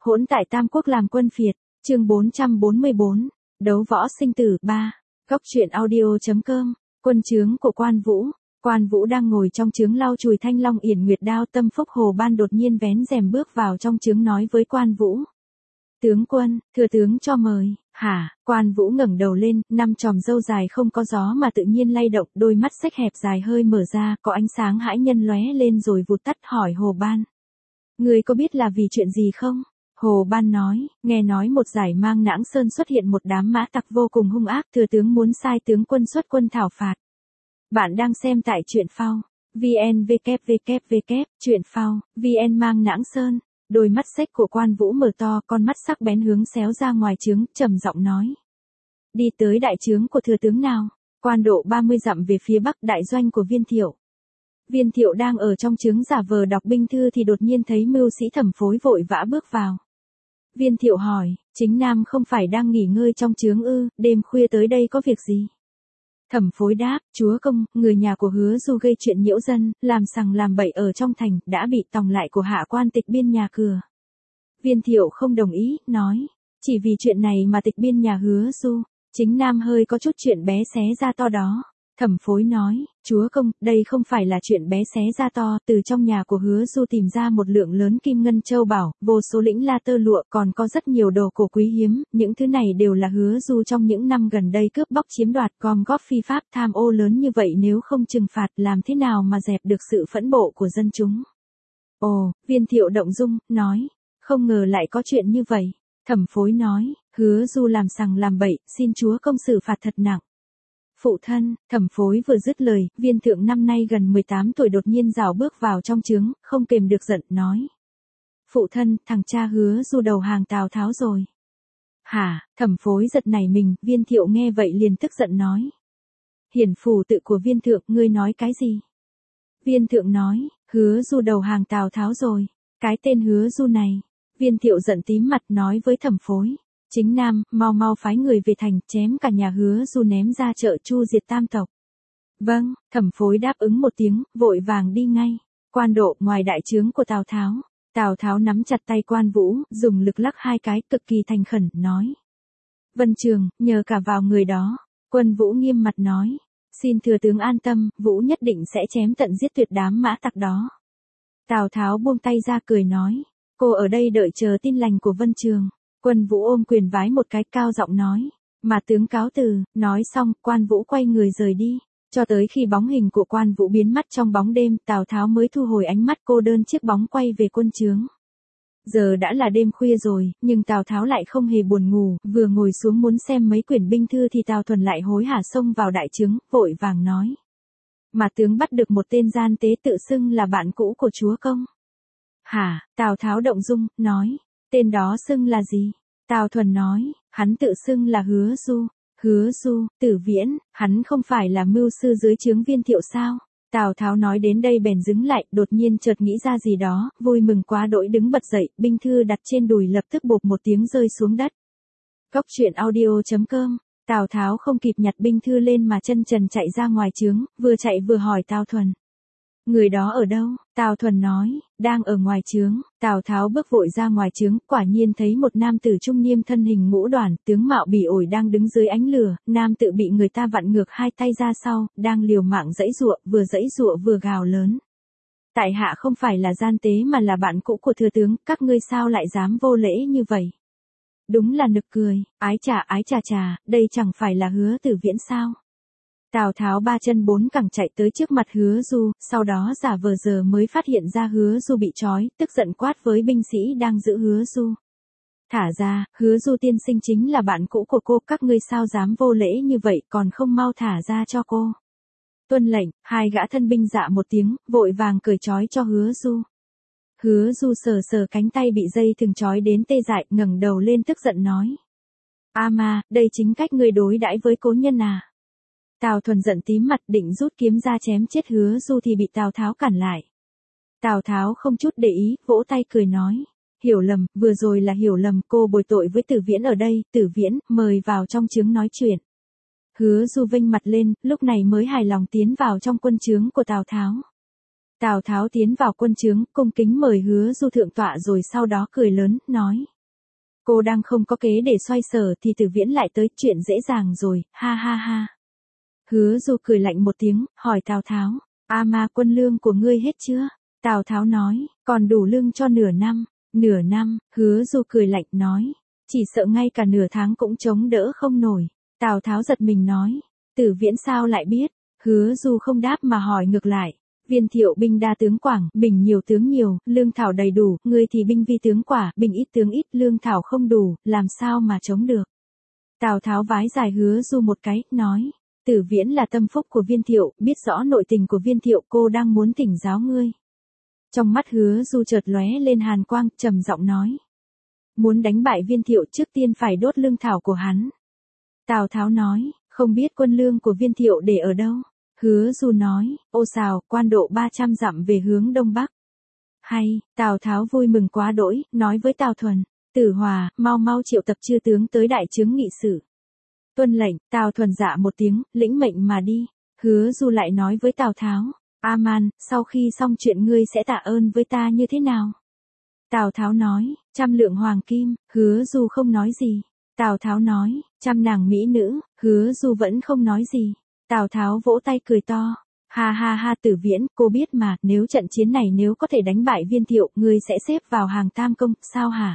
Hỗn tại Tam Quốc làm quân phiệt, chương 444, đấu võ sinh tử 3, góc truyện audio.com, quân trướng của Quan Vũ đang ngồi trong trướng lau chùi thanh long yển nguyệt đao. Tâm Phúc Hồ Ban đột nhiên vén rèm bước vào trong trướng nói với Quan Vũ. Tướng quân, thừa tướng cho mời. Hả? Quan Vũ ngẩng đầu lên, năm chòm râu dài không có gió mà tự nhiên lay động, đôi mắt xếch hẹp dài hơi mở ra, có ánh sáng hãi nhân lóe lên rồi vụt tắt, hỏi Hồ Ban. Ngươi có biết là vì chuyện gì không? Hồ Ban nói, nghe nói một giải Mang Nãng Sơn xuất hiện một đám mã tặc vô cùng hung ác, thừa tướng muốn sai tướng quân xuất quân thảo phạt. Bạn đang xem tại truyện phao, vn www, truyện phao, vn Mang Nãng Sơn. Đôi mắt xếch của Quan Vũ mở to, con mắt sắc bén hướng xéo ra ngoài trướng, trầm giọng nói. Đi tới đại trướng của thừa tướng nào? Quan độ 30 dặm về phía bắc, đại doanh của Viên Thiệu. Viên Thiệu đang ở trong trướng giả vờ đọc binh thư thì đột nhiên thấy mưu sĩ Thẩm Phối vội vã bước vào. Viên Thiệu hỏi, chính nam không phải đang nghỉ ngơi trong trướng ư, đêm khuya tới đây có việc gì? Thẩm Phối đáp, chúa công, người nhà của Hứa Du gây chuyện nhiễu dân, làm sằng làm bậy ở trong thành, đã bị tòng lại của hạ quan tịch biên nhà cửa. Viên Thiệu không đồng ý, nói, chỉ vì chuyện này mà tịch biên nhà Hứa Du, chính nam hơi có chút chuyện bé xé ra to đó. Thẩm Phối nói, chúa công, đây không phải là chuyện bé xé ra to, từ trong nhà của Hứa Du tìm ra một lượng lớn kim ngân châu bảo, vô số lĩnh la tơ lụa, còn có rất nhiều đồ cổ quý hiếm, những thứ này đều là Hứa Du trong những năm gần đây cướp bóc chiếm đoạt, gom góp phi pháp, tham ô lớn như vậy nếu không trừng phạt làm thế nào mà dẹp được sự phẫn bộ của dân chúng. Ồ, Viên Thiệu động dung, nói, không ngờ lại có chuyện như vậy. Thẩm Phối nói, Hứa Du làm sằng làm bậy, xin chúa công xử phạt thật nặng. Phụ thân, Thẩm Phối vừa dứt lời, Viên Thượng năm nay gần 18 tuổi đột nhiên rảo bước vào trong trướng, không kềm được giận, nói. Phụ thân, thằng cha Hứa Du đầu hàng Tào Tháo rồi. Hả? Thẩm Phối giật nảy mình, Viên Thiệu nghe vậy liền tức giận nói. Hiển phủ tự của Viên Thượng, ngươi nói cái gì? Viên Thượng nói, Hứa Du đầu hàng Tào Tháo rồi. Cái tên Hứa Du này. Viên Thiệu giận tím mặt nói với Thẩm Phối. Chính nam, mau mau phái người về thành, chém cả nhà Hứa Du ném ra chợ chu diệt tam tộc. Vâng, Thẩm Phối đáp ứng một tiếng, vội vàng đi ngay. Quan độ ngoài đại trướng của Tào Tháo. Tào Tháo nắm chặt tay Quan Vũ, dùng lực lắc hai cái, cực kỳ thành khẩn, nói. Vân Trường, nhờ cả vào người đó. Quân Vũ nghiêm mặt nói. Xin thừa tướng an tâm, Vũ nhất định sẽ chém tận giết tuyệt đám mã tặc đó. Tào Tháo buông tay ra cười nói. Cô ở đây đợi chờ tin lành của Vân Trường. Quân Vũ ôm quyền vái một cái, cao giọng nói, mà tướng cáo từ. Nói xong, Quan Vũ quay người rời đi, cho tới khi bóng hình của Quan Vũ biến mất trong bóng đêm, Tào Tháo mới thu hồi ánh mắt cô đơn chiếc bóng quay về quân trướng. Giờ đã là đêm khuya rồi, nhưng Tào Tháo lại không hề buồn ngủ, vừa ngồi xuống muốn xem mấy quyển binh thư thì Tào Thuần lại hối hả xông vào đại trướng, vội vàng nói. Mà tướng bắt được một tên gian tế tự xưng là bạn cũ của chúa công. Hả? Tào Tháo động dung, nói. Tên đó xưng là gì? Tào Thuần nói, hắn tự xưng là Hứa Du. Hứa Du, Tử Viễn, hắn không phải là mưu sư dưới trướng Viên Thiệu sao? Tào Tháo nói đến đây bèn dừng lại, đột nhiên chợt nghĩ ra gì đó, vui mừng quá đỗi đứng bật dậy, binh thư đặt trên đùi lập tức bộp một tiếng rơi xuống đất. Góc truyện audio.com, Tào Tháo không kịp nhặt binh thư lên mà chân trần chạy ra ngoài trướng, vừa chạy vừa hỏi Tào Thuần. Người đó ở đâu? Tào Thuần nói, đang ở ngoài trướng. Tào Tháo bước vội ra ngoài trướng, quả nhiên thấy một nam tử trung niên thân hình ngũ đoản, tướng mạo bỉ ổi đang đứng dưới ánh lửa, nam tử bị người ta vặn ngược hai tay ra sau, đang liều mạng giãy giụa vừa gào lớn. Tại hạ không phải là gian tế mà là bạn cũ của thừa tướng, các ngươi sao lại dám vô lễ như vậy? Đúng là nực cười, ái chà, đây chẳng phải là Hứa Tử Viễn sao? Tào Tháo ba chân bốn cẳng chạy tới trước mặt Hứa Du, sau đó giả vờ giờ mới phát hiện ra Hứa Du bị trói, tức giận quát với binh sĩ đang giữ Hứa Du. Thả ra, Hứa Du tiên sinh chính là bạn cũ của cô, các ngươi sao dám vô lễ như vậy, còn không mau thả ra cho cô. Tuân lệnh, hai gã thân binh dạ một tiếng, vội vàng cởi trói cho Hứa Du. Hứa Du sờ cánh tay bị dây thừng trói đến tê dại, ngẩng đầu lên tức giận nói. A ma, đây chính cách ngươi đối đãi với cố nhân à? Tào Thuần giận tím mặt định rút kiếm ra chém chết Hứa Du thì bị Tào Tháo cản lại. Tào Tháo không chút để ý, vỗ tay cười nói. Hiểu lầm, vừa rồi là hiểu lầm, cô bồi tội với Tử Viễn ở đây, Tử Viễn, mời vào trong trướng nói chuyện. Hứa Du vênh mặt lên, lúc này mới hài lòng tiến vào trong quân trướng của Tào Tháo. Tào Tháo tiến vào quân trướng, cung kính mời Hứa Du thượng tọa rồi sau đó cười lớn, nói. Cô đang không có kế để xoay sở thì Tử Viễn lại tới, chuyện dễ dàng rồi, ha ha ha. Hứa Du cười lạnh một tiếng, hỏi Tào Tháo, A Ma quân lương của ngươi hết chưa? Tào Tháo nói, còn đủ lương cho nửa năm. Nửa năm, Hứa Du cười lạnh nói, chỉ sợ ngay cả nửa tháng cũng chống đỡ không nổi. Tào Tháo giật mình nói, Tử Viễn sao lại biết? Hứa Du không đáp mà hỏi ngược lại, Viên Thiệu binh đa tướng quảng, bình nhiều tướng nhiều, lương thảo đầy đủ, ngươi thì binh vi tướng quả, binh ít tướng ít, lương thảo không đủ, làm sao mà chống được? Tào Tháo vái dài Hứa Du một cái, nói, Tử Viễn là tâm phúc của Viên Thiệu, biết rõ nội tình của Viên Thiệu, cô đang muốn thỉnh giáo ngươi. Trong mắt Hứa Du chợt lóe lên hàn quang, trầm giọng nói, muốn đánh bại Viên Thiệu trước tiên phải đốt lương thảo của hắn. Tào Tháo nói, không biết quân lương của Viên Thiệu để ở đâu. Hứa Du nói, ô xào, quan độ 300 dặm về hướng đông bắc. Hay, Tào Tháo vui mừng quá đỗi, nói với Tào Thuần, Tử Hòa, mau mau triệu tập chư tướng tới đại trướng nghị sự. Tuân lệnh, Tào Thuần dạ một tiếng, lĩnh mệnh mà đi. Hứa Du lại nói với Tào Tháo, A-man, sau khi xong chuyện ngươi sẽ tạ ơn với ta như thế nào? Tào Tháo nói, 100 lượng hoàng kim. Hứa Du không nói gì. Tào Tháo nói, 100 nàng mỹ nữ. Hứa Du vẫn không nói gì. Tào Tháo vỗ tay cười to, ha ha ha, Tử Viễn, cô biết mà, nếu trận chiến này nếu có thể đánh bại Viên Thiệu, ngươi sẽ xếp vào hàng tam công, sao hả?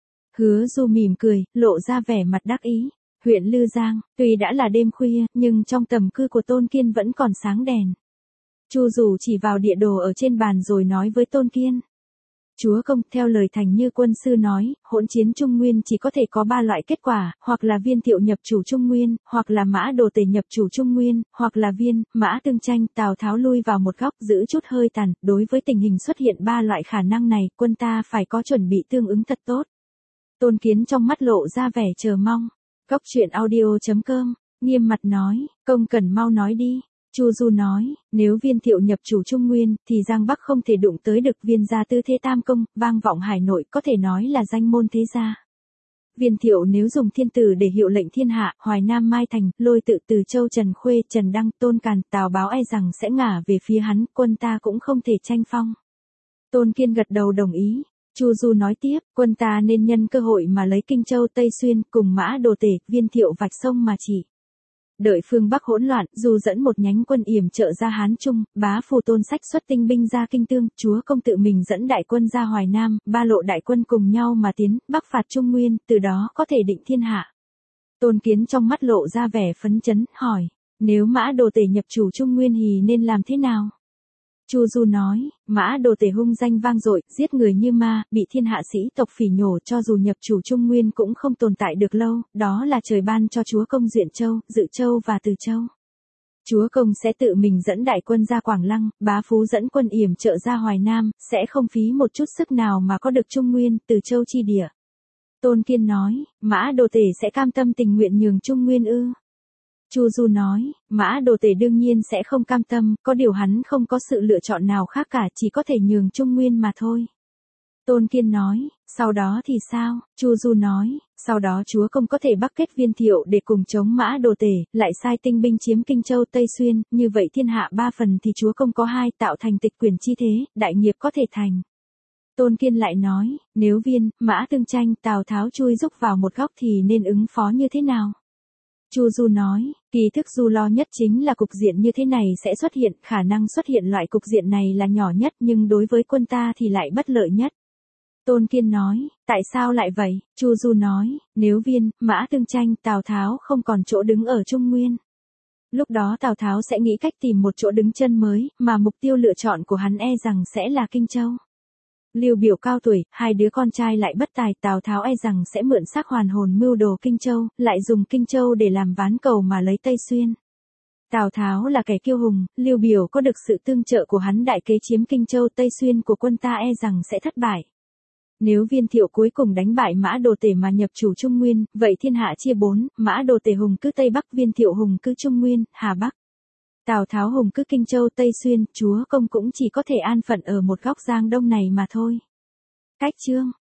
Hứa Du mỉm cười, lộ ra vẻ mặt đắc ý. Huyện Lư Giang, tuy đã là đêm khuya, nhưng trong tầm cư của Tôn Kiên vẫn còn sáng đèn. Chu Dù chỉ vào địa đồ ở trên bàn rồi nói với Tôn Kiên, chúa công, theo lời Thành Như quân sư nói, hỗn chiến Trung Nguyên chỉ có thể có 3 loại kết quả, hoặc là Viên Thiệu nhập chủ Trung Nguyên, hoặc là Mã Đồ Tể nhập chủ Trung Nguyên, hoặc là Viên, Mã tương tranh. Tào Tháo lui vào một góc giữ chút hơi tàn, đối với tình hình xuất hiện 3 loại khả năng này, quân ta phải có chuẩn bị tương ứng thật tốt. Tôn Kiến trong mắt lộ ra vẻ chờ mong. Góc truyện audio.com, nghiêm mặt nói, công cần mau nói đi. Chu Du nói, nếu Viên Thiệu nhập chủ Trung Nguyên, thì Giang Bắc không thể đụng tới được Viên gia tư thế tam công, vang vọng hải nội, có thể nói là danh môn thế gia. Viên Thiệu nếu dùng thiên tử để hiệu lệnh thiên hạ, Hoài Nam Mai Thành, Lôi Tự, Từ Châu, Trần Khuê, Trần Đăng, Tôn Càn, Tào Báo e rằng sẽ ngả về phía hắn, quân ta cũng không thể tranh phong. Tôn Kiên gật đầu đồng ý. Chu Du nói tiếp, quân ta nên nhân cơ hội mà lấy Kinh Châu Tây Xuyên, cùng Mã Đồ Tể, Viên Thiệu vạch sông mà chỉ. Đợi phương Bắc hỗn loạn, Du dẫn một nhánh quân yểm trợ ra Hán Trung, Bá Phù Tôn sách xuất tinh binh ra Kinh Tương, chúa công tự mình dẫn đại quân ra Hoài Nam, 3 lộ đại quân cùng nhau mà tiến, bắc phạt Trung Nguyên, từ đó có thể định thiên hạ. Tôn Kiến trong mắt lộ ra vẻ phấn chấn, hỏi, nếu Mã Đồ Tể nhập chủ Trung Nguyên thì nên làm thế nào? Chu Du nói, Mã Đồ Tể hung danh vang dội, giết người như ma, bị thiên hạ sĩ tộc phỉ nhổ, cho dù nhập chủ Trung Nguyên cũng không tồn tại được lâu, đó là trời ban cho chúa công Duyện Châu, Dự Châu và Từ Châu. Chúa công sẽ tự mình dẫn đại quân ra Quảng Lăng, Bá Phú dẫn quân yểm trợ ra Hoài Nam, sẽ không phí một chút sức nào mà có được Trung Nguyên, Từ Châu chi địa. Tôn Kiên nói, Mã Đồ Tể sẽ cam tâm tình nguyện nhường Trung Nguyên ư? Chu Du nói, Mã Đồ Tể đương nhiên sẽ không cam tâm, có điều hắn không có sự lựa chọn nào khác cả, chỉ có thể nhường Trung Nguyên mà thôi. Tôn Kiên nói, sau đó thì sao? Chu Du nói, sau đó chúa công có thể bắc kết Viên Thiệu để cùng chống Mã Đồ Tể, lại sai tinh binh chiếm Kinh Châu Tây Xuyên, như vậy thiên hạ 3 phần thì chúa công có 2, tạo thành tịch quyền chi thế, đại nghiệp có thể thành. Tôn Kiên lại nói, nếu Viên, Mã tương tranh, Tào Tháo chui rúc vào một góc thì nên ứng phó như thế nào? Chu Du nói, kỳ thực Du lo nhất chính là cục diện như thế này sẽ xuất hiện, khả năng xuất hiện loại cục diện này là nhỏ nhất nhưng đối với quân ta thì lại bất lợi nhất. Tôn Kiên nói, tại sao lại vậy? Chu Du nói, nếu Viên, Mã tương tranh, Tào Tháo không còn chỗ đứng ở Trung Nguyên. Lúc đó Tào Tháo sẽ nghĩ cách tìm một chỗ đứng chân mới, mà mục tiêu lựa chọn của hắn e rằng sẽ là Kinh Châu. Lưu Biểu cao tuổi, 2 đứa con trai lại bất tài, Tào Tháo e rằng sẽ mượn xác hoàn hồn mưu đồ Kinh Châu, lại dùng Kinh Châu để làm ván cầu mà lấy Tây Xuyên. Tào Tháo là kẻ kiêu hùng, Lưu Biểu có được sự tương trợ của hắn đại kế chiếm Kinh Châu Tây Xuyên của quân ta e rằng sẽ thất bại. Nếu Viên Thiệu cuối cùng đánh bại Mã Đồ Tể mà nhập chủ Trung Nguyên, vậy thiên hạ chia 4, Mã Đồ Tể hùng cứ Tây Bắc, Viên Thiệu hùng cứ Trung Nguyên, Hà Bắc. Tào Tháo hùng cứ Kinh Châu Tây Xuyên, chúa công cũng chỉ có thể an phận ở một góc Giang Đông này mà thôi. Cách chương